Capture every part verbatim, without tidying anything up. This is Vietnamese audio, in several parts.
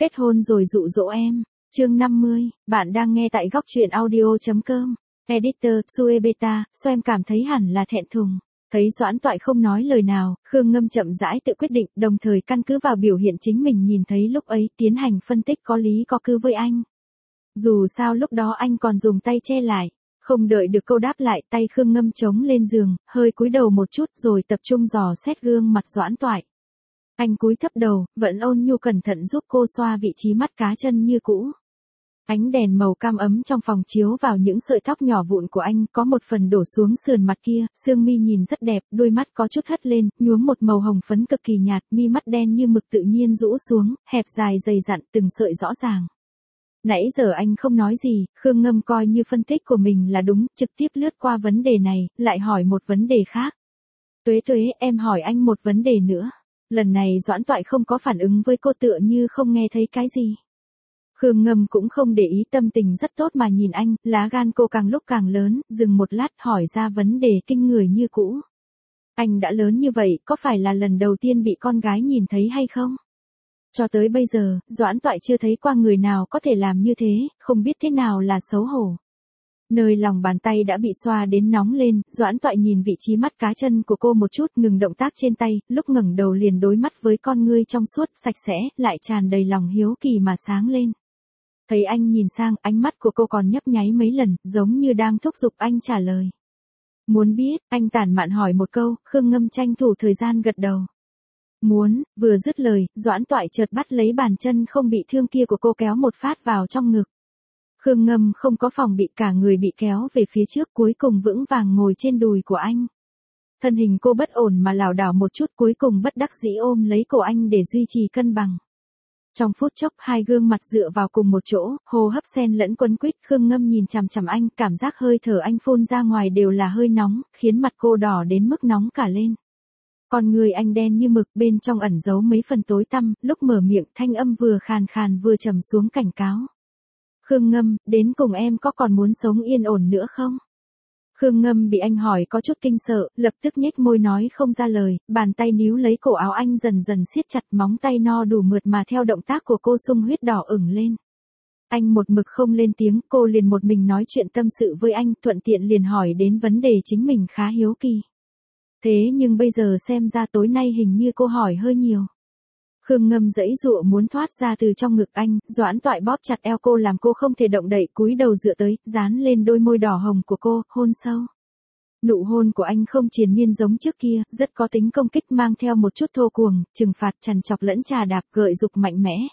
Kết hôn rồi dụ dỗ em. Chương năm mươi, bạn đang nghe tại góc truyện audio.com. Editor, Sue Beta, Soem cảm thấy hẳn là thẹn thùng. Thấy Doãn Toại không nói lời nào, Khương Ngâm chậm rãi tự quyết định, đồng thời căn cứ vào biểu hiện chính mình nhìn thấy lúc ấy, tiến hành phân tích có lý có cứ với anh. Dù sao lúc đó anh còn dùng tay che lại. Không đợi được câu đáp lại, tay Khương Ngâm chống lên giường, hơi cúi đầu một chút rồi tập trung dò xét gương mặt Doãn Toại. Anh cúi thấp đầu, vẫn ôn nhu cẩn thận giúp cô xoa vị trí mắt cá chân như cũ. Ánh đèn màu cam ấm trong phòng chiếu vào những sợi tóc nhỏ vụn của anh, có một phần đổ xuống sườn mặt kia, sương mi nhìn rất đẹp, đôi mắt có chút hất lên, nhuốm một màu hồng phấn cực kỳ nhạt, mi mắt đen như mực tự nhiên rũ xuống, hẹp dài dày dặn, từng sợi rõ ràng. Nãy giờ anh không nói gì, Khương Ngâm coi như phân tích của mình là đúng, trực tiếp lướt qua vấn đề này, lại hỏi một vấn đề khác. Tuế Tuế, em hỏi anh một vấn đề nữa. Lần này Doãn Toại không có phản ứng với cô, tựa như không nghe thấy cái gì. Khương Ngâm cũng không để ý, tâm tình rất tốt mà nhìn anh, lá gan cô càng lúc càng lớn, dừng một lát hỏi ra vấn đề kinh người như cũ. Anh đã lớn như vậy, có phải là lần đầu tiên bị con gái nhìn thấy hay không? Cho tới bây giờ, Doãn Toại chưa thấy qua người nào có thể làm như thế, không biết thế nào là xấu hổ. Nơi lòng bàn tay đã bị xoa đến nóng lên, Doãn Toại nhìn vị trí mắt cá chân của cô một chút, ngừng động tác trên tay, lúc ngẩng đầu liền đối mắt với con ngươi trong suốt, sạch sẽ, lại tràn đầy lòng hiếu kỳ mà sáng lên. Thấy anh nhìn sang, ánh mắt của cô còn nhấp nháy mấy lần, giống như đang thúc giục anh trả lời. Muốn biết, anh tản mạn hỏi một câu, Khương Ngâm tranh thủ thời gian gật đầu. Muốn, vừa dứt lời, Doãn Toại chợt bắt lấy bàn chân không bị thương kia của cô kéo một phát vào trong ngực. Khương Ngâm không có phòng bị, cả người bị kéo về phía trước, cuối cùng vững vàng ngồi trên đùi của anh. Thân hình cô bất ổn mà lảo đảo một chút, cuối cùng bất đắc dĩ ôm lấy cổ anh để duy trì cân bằng. Trong phút chốc hai gương mặt dựa vào cùng một chỗ, hô hấp xen lẫn quấn quýt, Khương Ngâm nhìn chằm chằm anh, cảm giác hơi thở anh phun ra ngoài đều là hơi nóng, khiến mặt cô đỏ đến mức nóng cả lên. Con người anh đen như mực, bên trong ẩn giấu mấy phần tối tăm, lúc mở miệng thanh âm vừa khàn khàn vừa trầm xuống cảnh cáo. Khương Ngâm, đến cùng em có còn muốn sống yên ổn nữa không? Khương Ngâm bị anh hỏi có chút kinh sợ, lập tức nhếch môi nói không ra lời, bàn tay níu lấy cổ áo anh dần dần siết chặt, móng tay no đủ mượt mà theo động tác của cô sung huyết đỏ ửng lên. Anh một mực không lên tiếng, cô liền một mình nói chuyện tâm sự với anh, thuận tiện liền hỏi đến vấn đề chính mình khá hiếu kỳ. Thế nhưng bây giờ xem ra tối nay hình như cô hỏi hơi nhiều. Khương Ngâm giãy giụa muốn thoát ra từ trong ngực anh, Doãn Toại bóp chặt eo cô làm cô không thể động đậy, cúi đầu dựa tới, dán lên đôi môi đỏ hồng của cô, hôn sâu. Nụ hôn của anh không triền miên giống trước kia, rất có tính công kích, mang theo một chút thô cuồng, trừng phạt, trằn trọc lẫn trà đạp, gợi dục mạnh mẽ.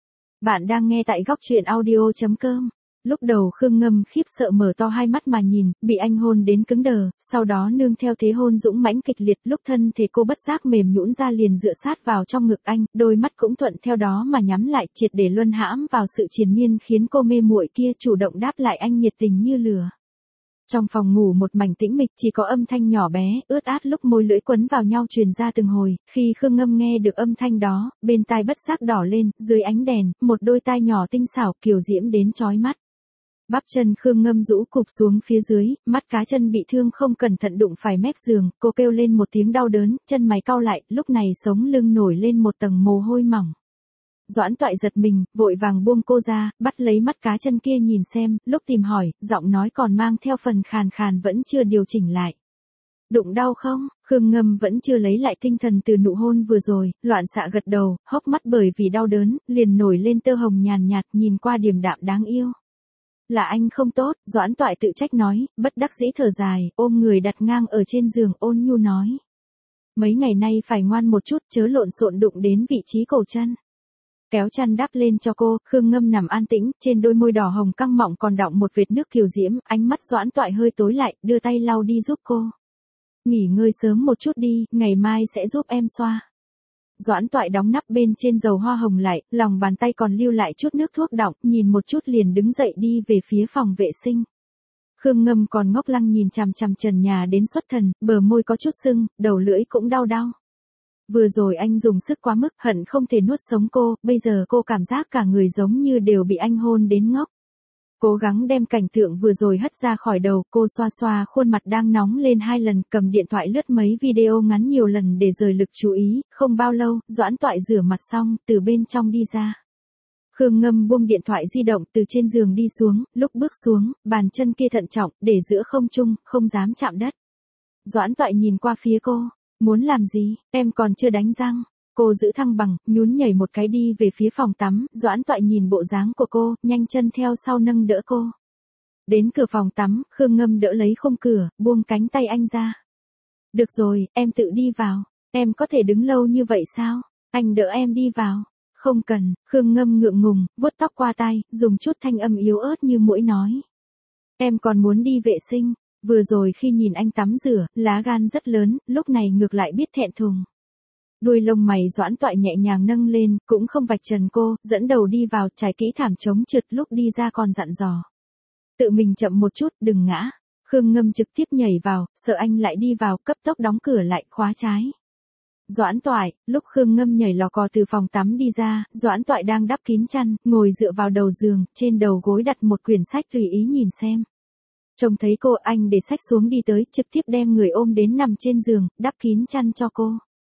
Bạn đang nghe tại góc truyện audio.com. Lúc đầu Khương Ngâm khiếp sợ mở to hai mắt mà nhìn, bị anh hôn đến cứng đờ, sau đó nương theo thế hôn dũng mãnh kịch liệt, lúc thân thể cô bất giác mềm nhũn ra liền dựa sát vào trong ngực anh, đôi mắt cũng thuận theo đó mà nhắm lại, triệt để luân hãm vào sự triền miên khiến cô mê muội kia, chủ động đáp lại anh nhiệt tình như lửa. Trong phòng ngủ một mảnh tĩnh mịch, chỉ có âm thanh nhỏ bé, ướt át lúc môi lưỡi quấn vào nhau truyền ra từng hồi, khi Khương Ngâm nghe được âm thanh đó, bên tai bất giác đỏ lên, dưới ánh đèn, một đôi tai nhỏ tinh xảo, kiều diễm đến chói mắt. Bắp chân Khương Ngâm rũ cụp xuống phía dưới, mắt cá chân bị thương không cẩn thận đụng phải mép giường, cô kêu lên một tiếng đau đớn, chân mày cau lại, lúc này sống lưng nổi lên một tầng mồ hôi mỏng. Doãn Toại giật mình, vội vàng buông cô ra, bắt lấy mắt cá chân kia nhìn xem, lúc tìm hỏi, giọng nói còn mang theo phần khàn khàn vẫn chưa điều chỉnh lại. Đụng đau không? Khương Ngâm vẫn chưa lấy lại tinh thần từ nụ hôn vừa rồi, loạn xạ gật đầu, hốc mắt bởi vì đau đớn, liền nổi lên tơ hồng nhàn nhạt, nhìn qua điềm đạm đáng yêu. Là anh không tốt, Doãn Toại tự trách nói, bất đắc dĩ thở dài, ôm người đặt ngang ở trên giường, ôn nhu nói. Mấy ngày nay phải ngoan một chút, chớ lộn xộn đụng đến vị trí cổ chân. Kéo chăn đắp lên cho cô, Khương Ngâm nằm an tĩnh, trên đôi môi đỏ hồng căng mọng còn đọng một vệt nước kiều diễm, ánh mắt Doãn Toại hơi tối lại, đưa tay lau đi giúp cô. Nghỉ ngơi sớm một chút đi, ngày mai sẽ giúp em xoa. Doãn Toại đóng nắp bên trên dầu hoa hồng lại, lòng bàn tay còn lưu lại chút nước thuốc đọng, nhìn một chút liền đứng dậy đi về phía phòng vệ sinh. Khương Ngâm còn ngốc lăng nhìn chằm chằm trần nhà đến xuất thần, bờ môi có chút sưng, đầu lưỡi cũng đau đau. Vừa rồi anh dùng sức quá mức, hận không thể nuốt sống cô, bây giờ cô cảm giác cả người giống như đều bị anh hôn đến ngốc. Cố gắng đem cảnh tượng vừa rồi hất ra khỏi đầu, cô xoa xoa khuôn mặt đang nóng lên hai lần, cầm điện thoại lướt mấy video ngắn nhiều lần để rời lực chú ý, không bao lâu, Doãn Toại rửa mặt xong, từ bên trong đi ra. Khương Ngâm buông điện thoại di động từ trên giường đi xuống, lúc bước xuống, bàn chân kia thận trọng, để giữa không trung, không dám chạm đất. Doãn Toại nhìn qua phía cô, muốn làm gì, em còn chưa đánh răng. Cô giữ thăng bằng, nhún nhảy một cái đi về phía phòng tắm, Doãn Toại nhìn bộ dáng của cô, nhanh chân theo sau nâng đỡ cô. Đến cửa phòng tắm, Khương Ngâm đỡ lấy khung cửa, buông cánh tay anh ra. Được rồi, em tự đi vào, em có thể đứng lâu như vậy sao? Anh đỡ em đi vào. Không cần, Khương Ngâm ngượng ngùng, vuốt tóc qua tai, dùng chút thanh âm yếu ớt như muỗi nói. Em còn muốn đi vệ sinh, vừa rồi khi nhìn anh tắm rửa, lá gan rất lớn, lúc này ngược lại biết thẹn thùng. Đuôi lông mày Doãn Toại nhẹ nhàng nâng lên, cũng không vạch trần cô, dẫn đầu đi vào, trải kỹ thảm chống trượt, lúc đi ra còn dặn dò. Tự mình chậm một chút, đừng ngã. Khương Ngâm trực tiếp nhảy vào, sợ anh lại đi vào, cấp tốc đóng cửa lại, khóa trái. Doãn Toại, lúc Khương Ngâm nhảy lò cò từ phòng tắm đi ra, Doãn Toại đang đắp kín chăn, ngồi dựa vào đầu giường, trên đầu gối đặt một quyển sách tùy ý nhìn xem. Trông thấy cô, anh để sách xuống đi tới, trực tiếp đem người ôm đến nằm trên giường, đắp kín chăn cho cô.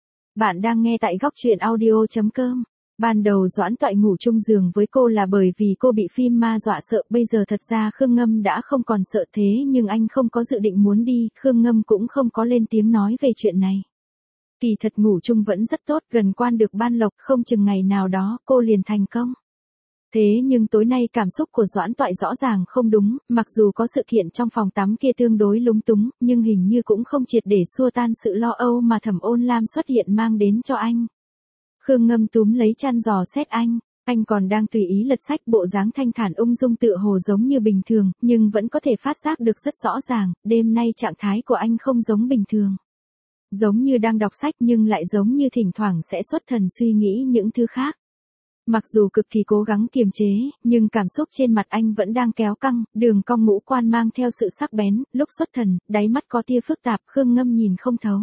Bạn đang nghe tại góc truyện audio chấm com. Ban đầu Doãn Toại ngủ chung giường với cô là bởi vì cô bị phim ma dọa sợ, bây giờ thật ra Khương Ngâm đã không còn sợ thế nhưng anh không có dự định muốn đi, Khương Ngâm cũng không có lên tiếng nói về chuyện này. Kỳ thật ngủ chung vẫn rất tốt, gần quan được ban lộc, không chừng ngày nào đó cô liền thành công. Thế nhưng tối nay cảm xúc của Doãn Toại rõ ràng không đúng, mặc dù có sự kiện trong phòng tắm kia tương đối lúng túng, nhưng hình như cũng không triệt để xua tan sự lo âu mà Thẩm Ôn Lam xuất hiện mang đến cho anh. Khương Ngâm túm lấy chăn dò xét anh, anh còn đang tùy ý lật sách, bộ dáng thanh thản ung dung tựa hồ giống như bình thường, nhưng vẫn có thể phát giác được rất rõ ràng, đêm nay trạng thái của anh không giống bình thường. Giống như đang đọc sách nhưng lại giống như thỉnh thoảng sẽ xuất thần suy nghĩ những thứ khác. Mặc dù cực kỳ cố gắng kiềm chế, nhưng cảm xúc trên mặt anh vẫn đang kéo căng, đường cong ngũ quan mang theo sự sắc bén, lúc xuất thần, đáy mắt có tia phức tạp, Khương Ngâm nhìn không thấu.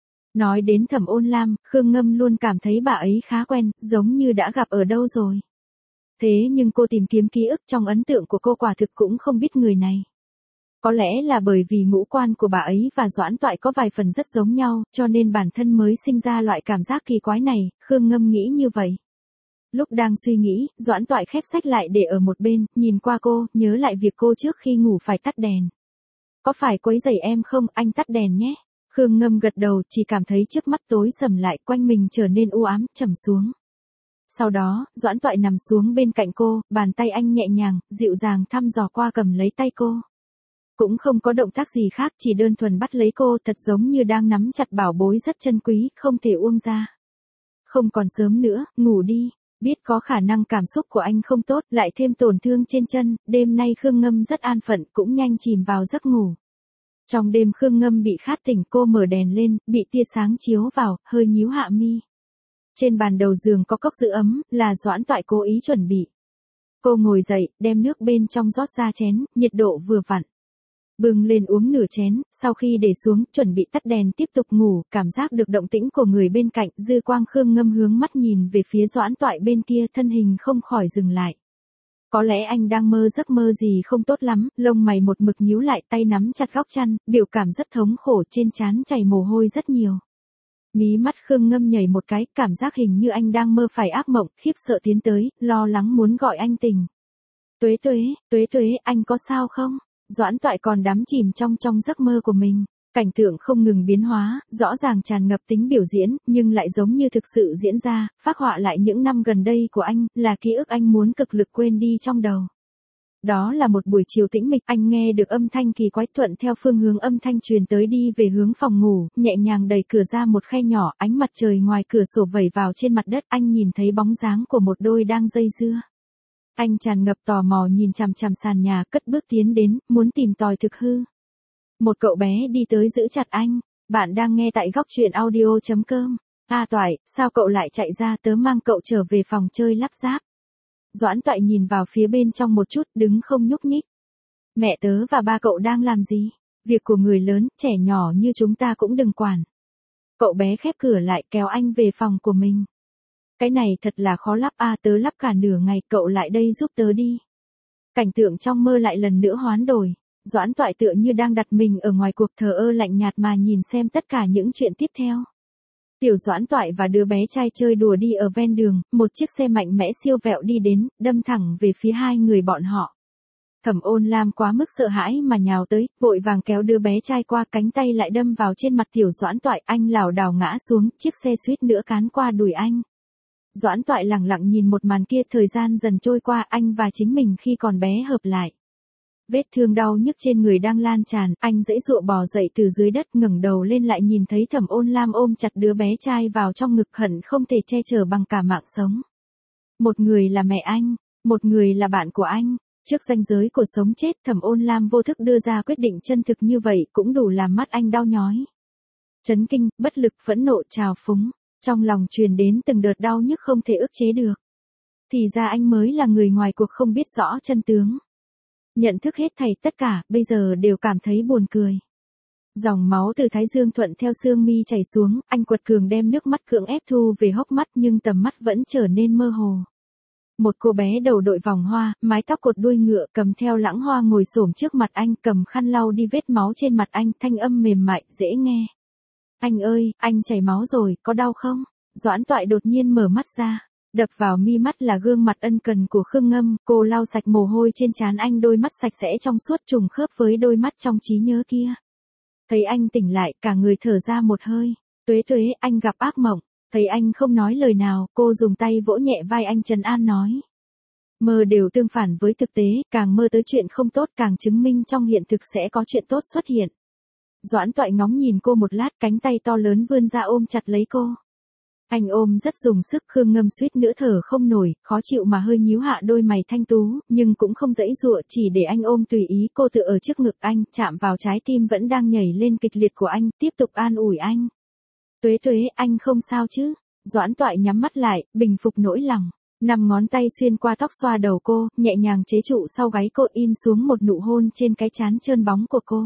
Nói đến Thẩm Ôn Lam, Khương Ngâm luôn cảm thấy bà ấy khá quen, giống như đã gặp ở đâu rồi. Thế nhưng cô tìm kiếm ký ức trong ấn tượng của cô quả thực cũng không biết người này. Có lẽ là bởi vì ngũ quan của bà ấy và Doãn Toại có vài phần rất giống nhau, cho nên bản thân mới sinh ra loại cảm giác kỳ quái này, Khương Ngâm nghĩ như vậy. Lúc đang suy nghĩ, Doãn Toại khép sách lại để ở một bên, nhìn qua cô, nhớ lại việc cô trước khi ngủ phải tắt đèn. Có phải quấy rầy em không, anh tắt đèn nhé. Khương Ngâm gật đầu, chỉ cảm thấy trước mắt tối sầm lại, quanh mình trở nên u ám, trầm xuống. Sau đó, Doãn Toại nằm xuống bên cạnh cô, bàn tay anh nhẹ nhàng, dịu dàng thăm dò qua cầm lấy tay cô. Cũng không có động tác gì khác, chỉ đơn thuần bắt lấy cô, thật giống như đang nắm chặt bảo bối rất chân quý, không thể buông ra. Không còn sớm nữa, ngủ đi. Biết có khả năng cảm xúc của anh không tốt, lại thêm tổn thương trên chân, đêm nay Khương Ngâm rất an phận, cũng nhanh chìm vào giấc ngủ. Trong đêm Khương Ngâm bị khát tỉnh, cô mở đèn lên, bị tia sáng chiếu vào, hơi nhíu hạ mi. Trên bàn đầu giường có cốc giữ ấm, là Doãn Toại cố ý chuẩn bị. Cô ngồi dậy, đem nước bên trong rót ra chén, nhiệt độ vừa vặn. Bưng lên uống nửa chén, sau khi để xuống, chuẩn bị tắt đèn tiếp tục ngủ, cảm giác được động tĩnh của người bên cạnh, dư quang Khương Ngâm hướng mắt nhìn về phía Doãn Toại bên kia, thân hình không khỏi dừng lại. Có lẽ anh đang mơ giấc mơ gì không tốt lắm, lông mày một mực nhíu lại, tay nắm chặt góc chăn, biểu cảm rất thống khổ, trên trán chảy mồ hôi rất nhiều. Mí mắt Khương Ngâm nhảy một cái, cảm giác hình như anh đang mơ phải ác mộng, khiếp sợ tiến tới, lo lắng muốn gọi anh tỉnh. Tuế tuế, tuế tuế, anh có sao không? Doãn Toại còn đắm chìm trong trong giấc mơ của mình, cảnh tượng không ngừng biến hóa, rõ ràng tràn ngập tính biểu diễn, nhưng lại giống như thực sự diễn ra, phác họa lại những năm gần đây của anh, là ký ức anh muốn cực lực quên đi trong đầu. Đó là một buổi chiều tĩnh mịch, anh nghe được âm thanh kỳ quái, thuận theo phương hướng âm thanh truyền tới đi về hướng phòng ngủ, nhẹ nhàng đẩy cửa ra một khe nhỏ, ánh mặt trời ngoài cửa sổ vẩy vào trên mặt đất, anh nhìn thấy bóng dáng của một đôi đang dây dưa. Anh tràn ngập tò mò nhìn chằm chằm sàn nhà, cất bước tiến đến, muốn tìm tòi thực hư. Một cậu bé đi tới giữ chặt anh. Bạn đang nghe tại góc truyện audio chấm com. A Toại, sao cậu lại chạy ra, tớ mang cậu trở về phòng chơi lắp ráp. Doãn Toại nhìn vào phía bên trong một chút, đứng không nhúc nhích. Mẹ tớ và ba cậu đang làm gì? Việc của người lớn, trẻ nhỏ như chúng ta cũng đừng quản. Cậu bé khép cửa lại, kéo anh về phòng của mình. Cái này thật là khó lắp a, tớ lắp cả nửa ngày, cậu lại đây giúp tớ đi. Cảnh tượng trong mơ lại lần nữa hoán đổi. Doãn Toại tựa như đang đặt mình ở ngoài cuộc, thờ ơ lạnh nhạt mà nhìn xem tất cả những chuyện tiếp theo. Tiểu Doãn Toại và đứa bé trai chơi đùa đi ở ven đường, một chiếc xe mạnh mẽ siêu vẹo đi đến, đâm thẳng về phía hai người bọn họ. Thẩm Ôn Lam quá mức sợ hãi mà nhào tới, vội vàng kéo đứa bé trai qua, cánh tay lại đâm vào trên mặt Tiểu Doãn Toại, anh lảo đảo ngã xuống, chiếc xe suýt nữa cán qua đùi anh. Doãn Toại lẳng lặng nhìn một màn kia, thời gian dần trôi qua, anh và chính mình khi còn bé hợp lại. Vết thương đau nhức trên người đang lan tràn, anh giãy giụa bò dậy từ dưới đất, ngẩng đầu lên lại nhìn thấy Thẩm Ôn Lam ôm chặt đứa bé trai vào trong ngực, hận không thể che chở bằng cả mạng sống. Một người là mẹ anh, một người là bạn của anh. Trước ranh giới của sống chết, Thẩm Ôn Lam vô thức đưa ra quyết định chân thực như vậy cũng đủ làm mắt anh đau nhói. Chấn kinh, bất lực, phẫn nộ, trào phúng, trong lòng truyền đến từng đợt đau nhức không thể ức chế được. Thì ra anh mới là người ngoài cuộc không biết rõ chân tướng. Nhận thức hết thảy tất cả, bây giờ đều cảm thấy buồn cười. Dòng máu từ thái dương thuận theo xương mi chảy xuống, anh quật cường đem nước mắt cưỡng ép thu về hốc mắt nhưng tầm mắt vẫn trở nên mơ hồ. Một cô bé đầu đội vòng hoa, mái tóc cột đuôi ngựa, cầm theo lẵng hoa ngồi xổm trước mặt anh, cầm khăn lau đi vết máu trên mặt anh, thanh âm mềm mại, dễ nghe. Anh ơi, anh chảy máu rồi, có đau không? Doãn Toại đột nhiên mở mắt ra. Đập vào mi mắt là gương mặt ân cần của Khương Ngâm, cô lau sạch mồ hôi trên trán anh, đôi mắt sạch sẽ trong suốt trùng khớp với đôi mắt trong trí nhớ kia. Thấy anh tỉnh lại, cả người thở ra một hơi. Tuế Tuế, anh gặp ác mộng. Thấy anh không nói lời nào, cô dùng tay vỗ nhẹ vai anh trấn an nói. Mơ đều tương phản với thực tế, càng mơ tới chuyện không tốt càng chứng minh trong hiện thực sẽ có chuyện tốt xuất hiện. Doãn Toại ngóng nhìn cô một lát, cánh tay to lớn vươn ra ôm chặt lấy cô. Anh ôm rất dùng sức, Khương Ngâm suýt nữa thở không nổi, khó chịu mà hơi nhíu hạ đôi mày thanh tú, nhưng cũng không giãy giụa, chỉ để anh ôm tùy ý. Cô tựa ở trước ngực anh, chạm vào trái tim vẫn đang nhảy lên kịch liệt của anh, tiếp tục an ủi anh. Tuế Tuế, anh không sao chứ? Doãn Toại nhắm mắt lại, bình phục nỗi lòng. Năm ngón tay xuyên qua tóc xoa đầu cô, nhẹ nhàng chế trụ sau gáy cô, in xuống một nụ hôn trên cái trán trơn bóng của cô.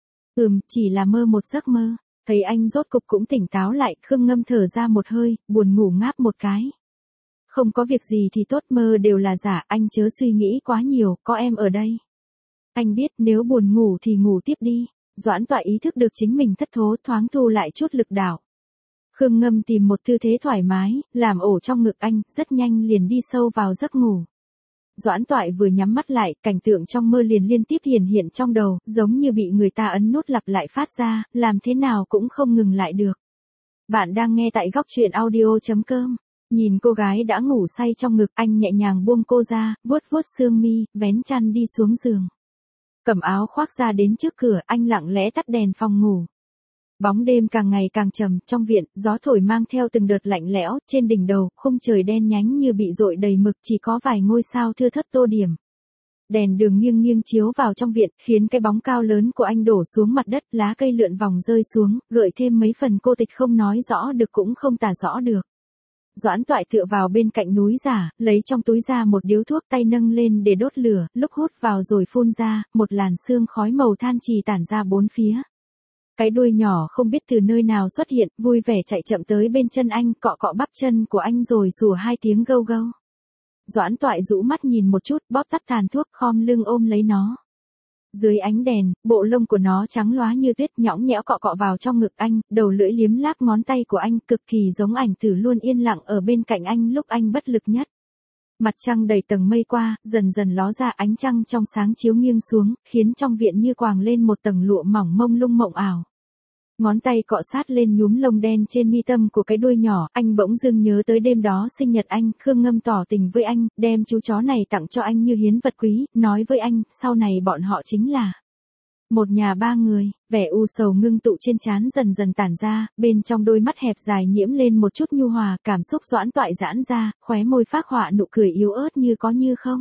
Ừm, chỉ là mơ một giấc mơ. Thấy anh rốt cục cũng tỉnh táo lại, Khương Ngâm thở ra một hơi, buồn ngủ ngáp một cái. Không có việc gì thì tốt, mơ đều là giả, anh chớ suy nghĩ quá nhiều, có em ở đây. Anh biết nếu buồn ngủ thì ngủ tiếp đi. Doãn Toại ý thức được chính mình thất thố, thoáng thu lại chút lực đạo. Khương Ngâm tìm một tư thế thoải mái, làm ổ trong ngực anh, rất nhanh liền đi sâu vào giấc ngủ. Doãn Toại vừa nhắm mắt lại, cảnh tượng trong mơ liền liên tiếp hiển hiện trong đầu, giống như bị người ta ấn nút lặp lại phát ra, làm thế nào cũng không ngừng lại được. Bạn đang nghe tại góc truyện audio chấm com. Nhìn cô gái đã ngủ say trong ngực, anh nhẹ nhàng buông cô ra, vuốt vuốt xương mi, vén chăn đi xuống giường. Cầm áo khoác ra đến trước cửa, anh lặng lẽ tắt đèn phòng ngủ. Bóng đêm càng ngày càng trầm, trong viện, gió thổi mang theo từng đợt lạnh lẽo, trên đỉnh đầu, khung trời đen nhánh như bị dội đầy mực, chỉ có vài ngôi sao thưa thớt tô điểm. Đèn đường nghiêng nghiêng chiếu vào trong viện, khiến cái bóng cao lớn của anh đổ xuống mặt đất, lá cây lượn vòng rơi xuống, gợi thêm mấy phần cô tịch không nói rõ được cũng không tả rõ được. Doãn Toại tựa vào bên cạnh núi giả, lấy trong túi ra một điếu thuốc, tay nâng lên để đốt lửa, lúc hút vào rồi phun ra, một làn sương khói màu than trì tản ra bốn phía. Cái đuôi nhỏ không biết từ nơi nào xuất hiện, vui vẻ chạy chậm tới bên chân anh, cọ cọ bắp chân của anh rồi sủa hai tiếng gâu gâu. Doãn Toại rũ mắt nhìn một chút, bóp tắt tàn thuốc, khom lưng ôm lấy nó. Dưới ánh đèn, bộ lông của nó trắng loá như tuyết, nhõng nhẽo cọ cọ vào trong ngực anh, đầu lưỡi liếm láp ngón tay của anh, cực kỳ giống ảnh tử luôn yên lặng ở bên cạnh anh lúc anh bất lực nhất. Mặt trăng đầy tầng mây qua, dần dần ló ra, ánh trăng trong sáng chiếu nghiêng xuống, khiến trong viện như quàng lên một tầng lụa mỏng mông lung mộng ảo. Ngón tay cọ sát lên nhúm lông đen trên mi tâm của cái đuôi nhỏ, anh bỗng dưng nhớ tới đêm đó sinh nhật anh, Khương Ngâm tỏ tình với anh, đem chú chó này tặng cho anh như hiến vật quý, nói với anh, sau này bọn họ chính là một nhà ba người. Vẻ u sầu ngưng tụ trên trán dần dần tản ra, bên trong đôi mắt hẹp dài nhiễm lên một chút nhu hòa, cảm xúc Doãn Toại giãn ra, khóe môi phác họa nụ cười yếu ớt như có như không.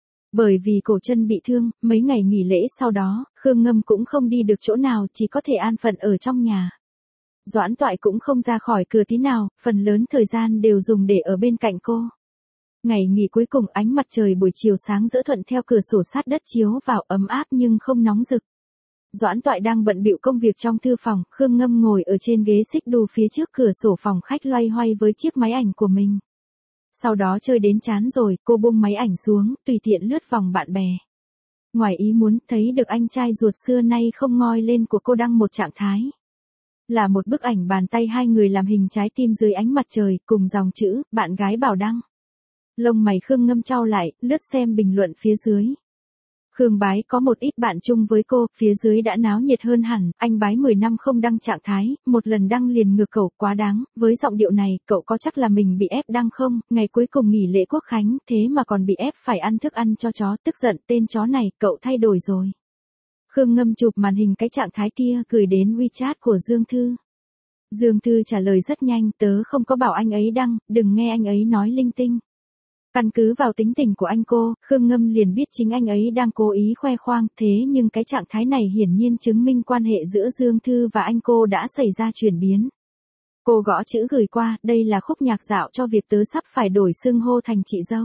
Bởi vì cổ chân bị thương, mấy ngày nghỉ lễ sau đó, Khương Ngâm cũng không đi được chỗ nào, chỉ có thể an phận ở trong nhà. Doãn Toại cũng không ra khỏi cửa tí nào, phần lớn thời gian đều dùng để ở bên cạnh cô. Ngày nghỉ cuối cùng, ánh mặt trời buổi chiều sáng dỡ thuận theo cửa sổ sát đất chiếu vào, ấm áp nhưng không nóng rực. Doãn Toại đang bận bịu công việc trong thư phòng, Khương Ngâm ngồi ở trên ghế xích đu phía trước cửa sổ phòng khách loay hoay với chiếc máy ảnh của mình. Sau đó chơi đến chán rồi, cô buông máy ảnh xuống, tùy tiện lướt vòng bạn bè. Ngoài ý muốn, thấy được anh trai ruột xưa nay không ngoi lên của cô đăng một trạng thái. Là một bức ảnh bàn tay hai người làm hình trái tim dưới ánh mặt trời, cùng dòng chữ, bạn gái bảo đăng. Lông mày Khương Ngâm chau lại, lướt xem bình luận phía dưới. Khương Bái có một ít bạn chung với cô, phía dưới đã náo nhiệt hơn hẳn, anh Bái mười năm không đăng trạng thái, một lần đăng liền ngược cậu quá đáng, với giọng điệu này, cậu có chắc là mình bị ép đăng không, ngày cuối cùng nghỉ lễ Quốc Khánh, thế mà còn bị ép phải ăn thức ăn cho chó, tức giận, tên chó này, cậu thay đổi rồi. Khương Ngâm chụp màn hình cái trạng thái kia, gửi đến WeChat của Dương Thư. Dương Thư trả lời rất nhanh, tớ không có bảo anh ấy đăng, đừng nghe anh ấy nói linh tinh. Căn cứ vào tính tình của anh cô, Khương Ngâm liền biết chính anh ấy đang cố ý khoe khoang, thế nhưng cái trạng thái này hiển nhiên chứng minh quan hệ giữa Dương Thư và anh cô đã xảy ra chuyển biến. Cô gõ chữ gửi qua, đây là khúc nhạc dạo cho việc tớ sắp phải đổi xưng hô thành chị dâu.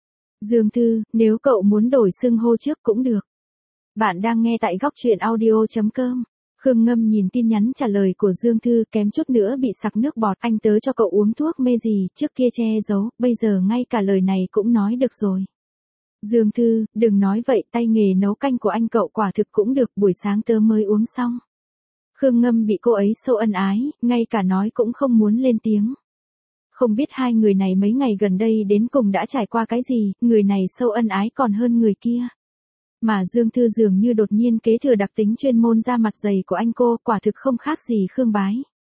Dương Thư, nếu cậu muốn đổi xưng hô trước cũng được. Bạn đang nghe tại góc truyện audio chấm com. Khương Ngâm nhìn tin nhắn trả lời của Dương Thư, kém chút nữa bị sặc nước bọt, anh tớ cho cậu uống thuốc mê gì, trước kia che giấu, bây giờ ngay cả lời này cũng nói được rồi. Dương Thư, đừng nói vậy, tay nghề nấu canh của anh cậu quả thực cũng được, buổi sáng tớ mới uống xong. Khương Ngâm bị cô ấy sâu ân ái, ngay cả nói cũng không muốn lên tiếng. Không biết hai người này mấy ngày gần đây đến cùng đã trải qua cái gì, người này sâu ân ái còn hơn người kia. Mà Dương Thư dường như đột nhiên kế thừa đặc tính chuyên môn da mặt dày của anh cô, quả thực không khác gì Khương Bái.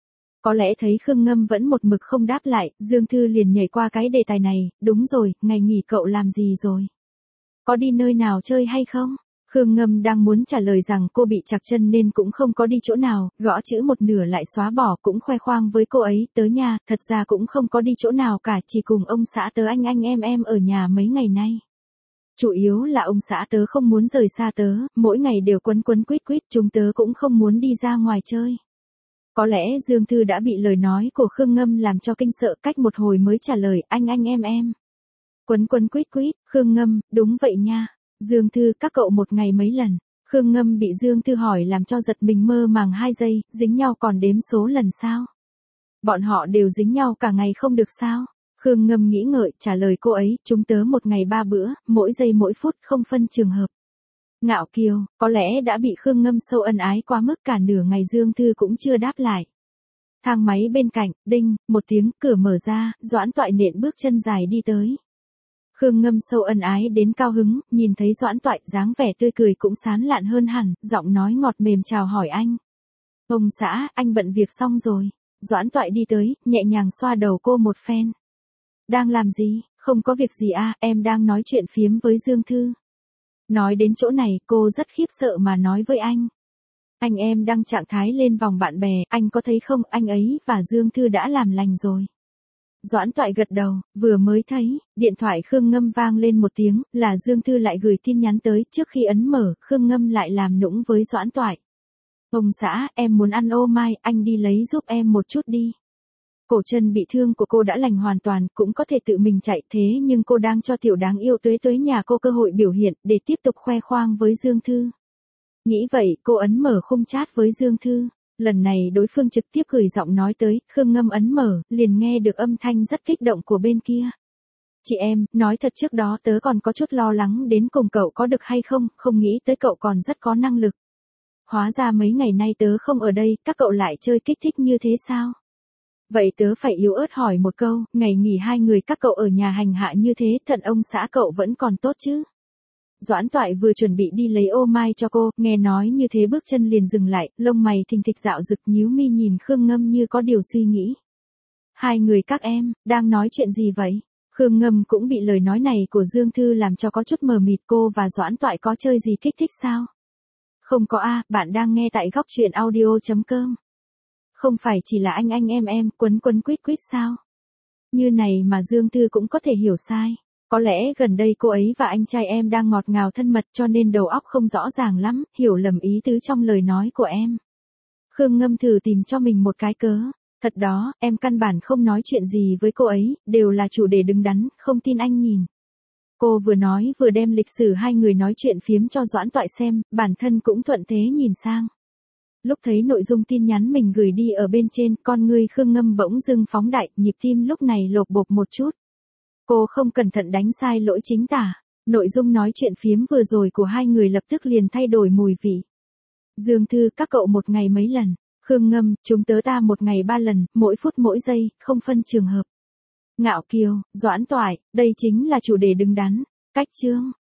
Có lẽ thấy Khương Ngâm vẫn một mực không đáp lại, Dương Thư liền nhảy qua cái đề tài này, đúng rồi, ngày nghỉ cậu làm gì rồi? Có đi nơi nào chơi hay không? Khương Ngâm đang muốn trả lời rằng cô bị trặc chân nên cũng không có đi chỗ nào, gõ chữ một nửa lại xóa bỏ, cũng khoe khoang với cô ấy, tớ nhà, thật ra cũng không có đi chỗ nào cả, chỉ cùng ông xã tớ anh anh em em ở nhà mấy ngày nay. Chủ yếu là ông xã tớ không muốn rời xa tớ, mỗi ngày đều quấn quấn quýt quýt, chúng tớ cũng không muốn đi ra ngoài chơi. Có lẽ Dương Thư đã bị lời nói của Khương Ngâm làm cho kinh sợ, cách một hồi mới trả lời, anh anh em em. Quấn quấn quýt quýt, Khương Ngâm, đúng vậy nha. Dương Thư, các cậu một ngày mấy lần. Khương Ngâm bị Dương Thư hỏi làm cho giật mình mơ màng hai giây, dính nhau còn đếm số lần sao? Bọn họ đều dính nhau cả ngày không được sao? Khương Ngâm nghĩ ngợi, trả lời cô ấy, chúng tớ một ngày ba bữa, mỗi giây mỗi phút, không phân trường hợp. Ngạo kiều, có lẽ đã bị Khương Ngâm sâu ân ái quá mức, cả nửa ngày Dương Thư cũng chưa đáp lại. Thang máy bên cạnh, đinh, một tiếng, cửa mở ra, Doãn Toại nện bước chân dài đi tới. Khương Ngâm sâu ân ái đến cao hứng, nhìn thấy Doãn Toại, dáng vẻ tươi cười cũng sán lạn hơn hẳn, giọng nói ngọt mềm chào hỏi anh. Ông xã, anh bận việc xong rồi. Doãn Toại đi tới, nhẹ nhàng xoa đầu cô một phen. Đang làm gì? Không có việc gì à, em đang nói chuyện phiếm với Dương Thư. Nói đến chỗ này, cô rất khiếp sợ mà nói với anh. Anh em đăng trạng thái lên vòng bạn bè, anh có thấy không, anh ấy và Dương Thư đã làm lành rồi. Doãn Toại gật đầu, vừa mới thấy, điện thoại Khương Ngâm vang lên một tiếng, là Dương Thư lại gửi tin nhắn tới, trước khi ấn mở, Khương Ngâm lại làm nũng với Doãn Toại. Ông xã, em muốn ăn ô mai, anh đi lấy giúp em một chút đi. Cổ chân bị thương của cô đã lành hoàn toàn, cũng có thể tự mình chạy, thế nhưng cô đang cho tiểu đáng yêu Tuế Tuế nhà cô cơ hội biểu hiện, để tiếp tục khoe khoang với Dương Thư. Nghĩ vậy, cô ấn mở khung chat với Dương Thư. Lần này đối phương trực tiếp gửi giọng nói tới, Khương Ngâm ấn mở, liền nghe được âm thanh rất kích động của bên kia. Chị em, nói thật trước đó tớ còn có chút lo lắng đến cùng cậu có được hay không, không nghĩ tới cậu còn rất có năng lực. Hóa ra mấy ngày nay tớ không ở đây, các cậu lại chơi kích thích như thế sao? Vậy tớ phải yếu ớt hỏi một câu, ngày nghỉ hai người các cậu ở nhà hành hạ như thế, thận ông xã cậu vẫn còn tốt chứ? Doãn Toại vừa chuẩn bị đi lấy ô mai cho cô, nghe nói như thế bước chân liền dừng lại, lông mày thình thịch dạo rực, nhíu mi nhìn Khương Ngâm như có điều suy nghĩ. Hai người các em, đang nói chuyện gì vậy? Khương Ngâm cũng bị lời nói này của Dương Thư làm cho có chút mờ mịt, cô và Doãn Toại có chơi gì kích thích sao? Không có a, bạn đang nghe tại góc truyện audio chấm com. Không phải chỉ là anh anh em em, quấn quấn quýt quýt sao? Như này mà Dương Thư cũng có thể hiểu sai. Có lẽ gần đây cô ấy và anh trai em đang ngọt ngào thân mật cho nên đầu óc không rõ ràng lắm, hiểu lầm ý tứ trong lời nói của em. Khương Ngâm thử tìm cho mình một cái cớ. Thật đó, em căn bản không nói chuyện gì với cô ấy, đều là chủ đề đứng đắn, không tin anh nhìn. Cô vừa nói vừa đem lịch sử hai người nói chuyện phiếm cho Doãn Toại xem, bản thân cũng thuận thế nhìn sang. Lúc thấy nội dung tin nhắn mình gửi đi ở bên trên, con ngươi Khương Ngâm bỗng dưng phóng đại, nhịp tim lúc này lộp bộp một chút. Cô không cẩn thận đánh sai lỗi chính tả. Nội dung nói chuyện phiếm vừa rồi của hai người lập tức liền thay đổi mùi vị. Dương Thư, các cậu một ngày mấy lần. Khương Ngâm, chúng tớ ta một ngày ba lần, mỗi phút mỗi giây, không phân trường hợp. Ngạo Kiều, Doãn Toại, đây chính là chủ đề đứng đắn. Cách chương.